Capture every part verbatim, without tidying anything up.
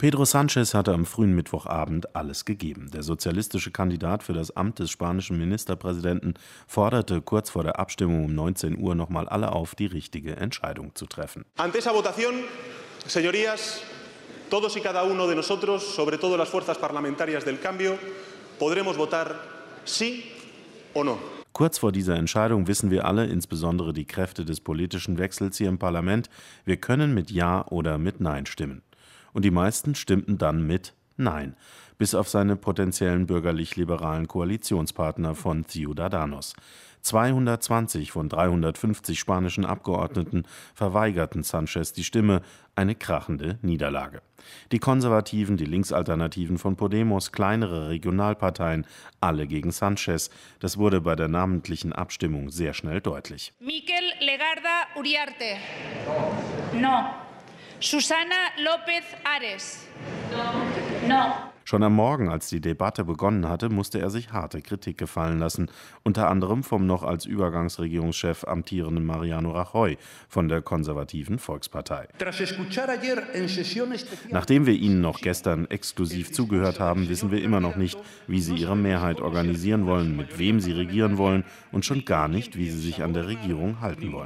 Pedro Sánchez hatte am frühen Mittwochabend alles gegeben. Der sozialistische Kandidat für das Amt des spanischen Ministerpräsidenten forderte kurz vor der Abstimmung um neunzehn Uhr nochmal alle auf, die richtige Entscheidung zu treffen. Ante esa votación, señorías, todos y cada uno de nosotros, sobre todo las fuerzas parlamentarias del cambio, podremos votar sí o no. Kurz vor dieser Entscheidung wissen wir alle, insbesondere die Kräfte des politischen Wechsels hier im Parlament, wir können mit Ja oder mit Nein stimmen. Und die meisten stimmten dann mit Nein, bis auf seine potenziellen bürgerlich-liberalen Koalitionspartner von Ciudadanos. zweihundertzwanzig von dreihundertfünfzig spanischen Abgeordneten verweigerten Sánchez die Stimme, eine krachende Niederlage. Die Konservativen, die Linksalternativen von Podemos, kleinere Regionalparteien, alle gegen Sánchez. Das wurde bei der namentlichen Abstimmung sehr schnell deutlich. Mikel Legarda Uriarte. No. Susana López Ares. No. Schon am Morgen, als die Debatte begonnen hatte, musste er sich harte Kritik gefallen lassen, unter anderem vom noch als Übergangsregierungschef amtierenden Mariano Rajoy von der konservativen Volkspartei. Nachdem wir Ihnen noch gestern exklusiv zugehört haben, wissen wir immer noch nicht, wie Sie Ihre Mehrheit organisieren wollen, mit wem Sie regieren wollen und schon gar nicht, wie Sie sich an der Regierung halten wollen.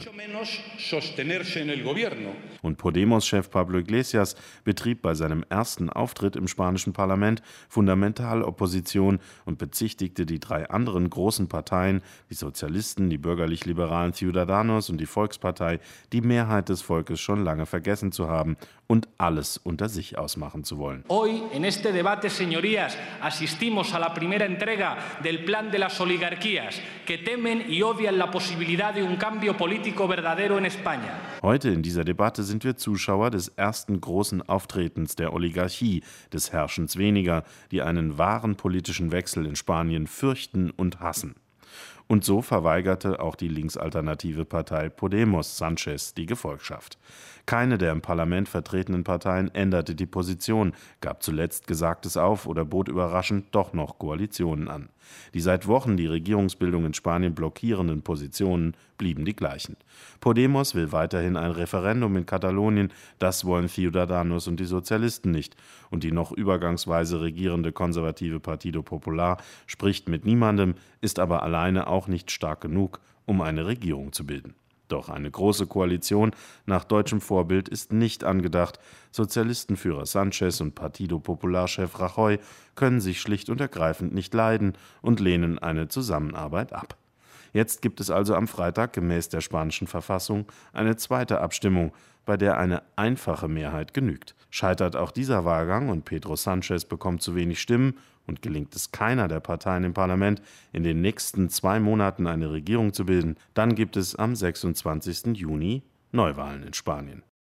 Und Podemos-Chef Pablo Iglesias betrieb bei seinem ersten Auftritt im spanischen Parlament Fundamentalopposition und bezichtigte die drei anderen großen Parteien, die Sozialisten, die bürgerlich-liberalen Ciudadanos und die Volkspartei, die Mehrheit des Volkes schon lange vergessen zu haben und alles unter sich ausmachen zu wollen. Hoy en este debate, señorías, asistimos a la primera entrega del plan de las oligarquías que temen y odian la posibilidad de un cambio político verdadero en España. Heute in dieser Debatte sind wir Zuschauer des ersten großen Auftretens der Oligarchie, des Herrschens weniger, die einen wahren politischen Wechsel in Spanien fürchten und hassen. Und so verweigerte auch die linksalternative Partei Podemos Sánchez die Gefolgschaft. Keine der im Parlament vertretenen Parteien änderte die Position, gab zuletzt Gesagtes auf oder bot überraschend doch noch Koalitionen an. Die seit Wochen die Regierungsbildung in Spanien blockierenden Positionen blieben die gleichen. Podemos will weiterhin ein Referendum in Katalonien, das wollen Ciudadanos und die Sozialisten nicht. Und die noch übergangsweise regierende konservative Partido Popular spricht mit niemandem, ist aber alleine auch nicht stark genug, um eine Regierung zu bilden. Doch eine große Koalition nach deutschem Vorbild ist nicht angedacht. Sozialistenführer Sánchez und Partido Popular-Chef Rajoy können sich schlicht und ergreifend nicht leiden und lehnen eine Zusammenarbeit ab. Jetzt gibt es also am Freitag gemäß der spanischen Verfassung eine zweite Abstimmung, bei der eine einfache Mehrheit genügt. Scheitert auch dieser Wahlgang und Pedro Sánchez bekommt zu wenig Stimmen und gelingt es keiner der Parteien im Parlament, in den nächsten zwei Monaten eine Regierung zu bilden, dann gibt es am sechsundzwanzigsten Juni Neuwahlen in Spanien.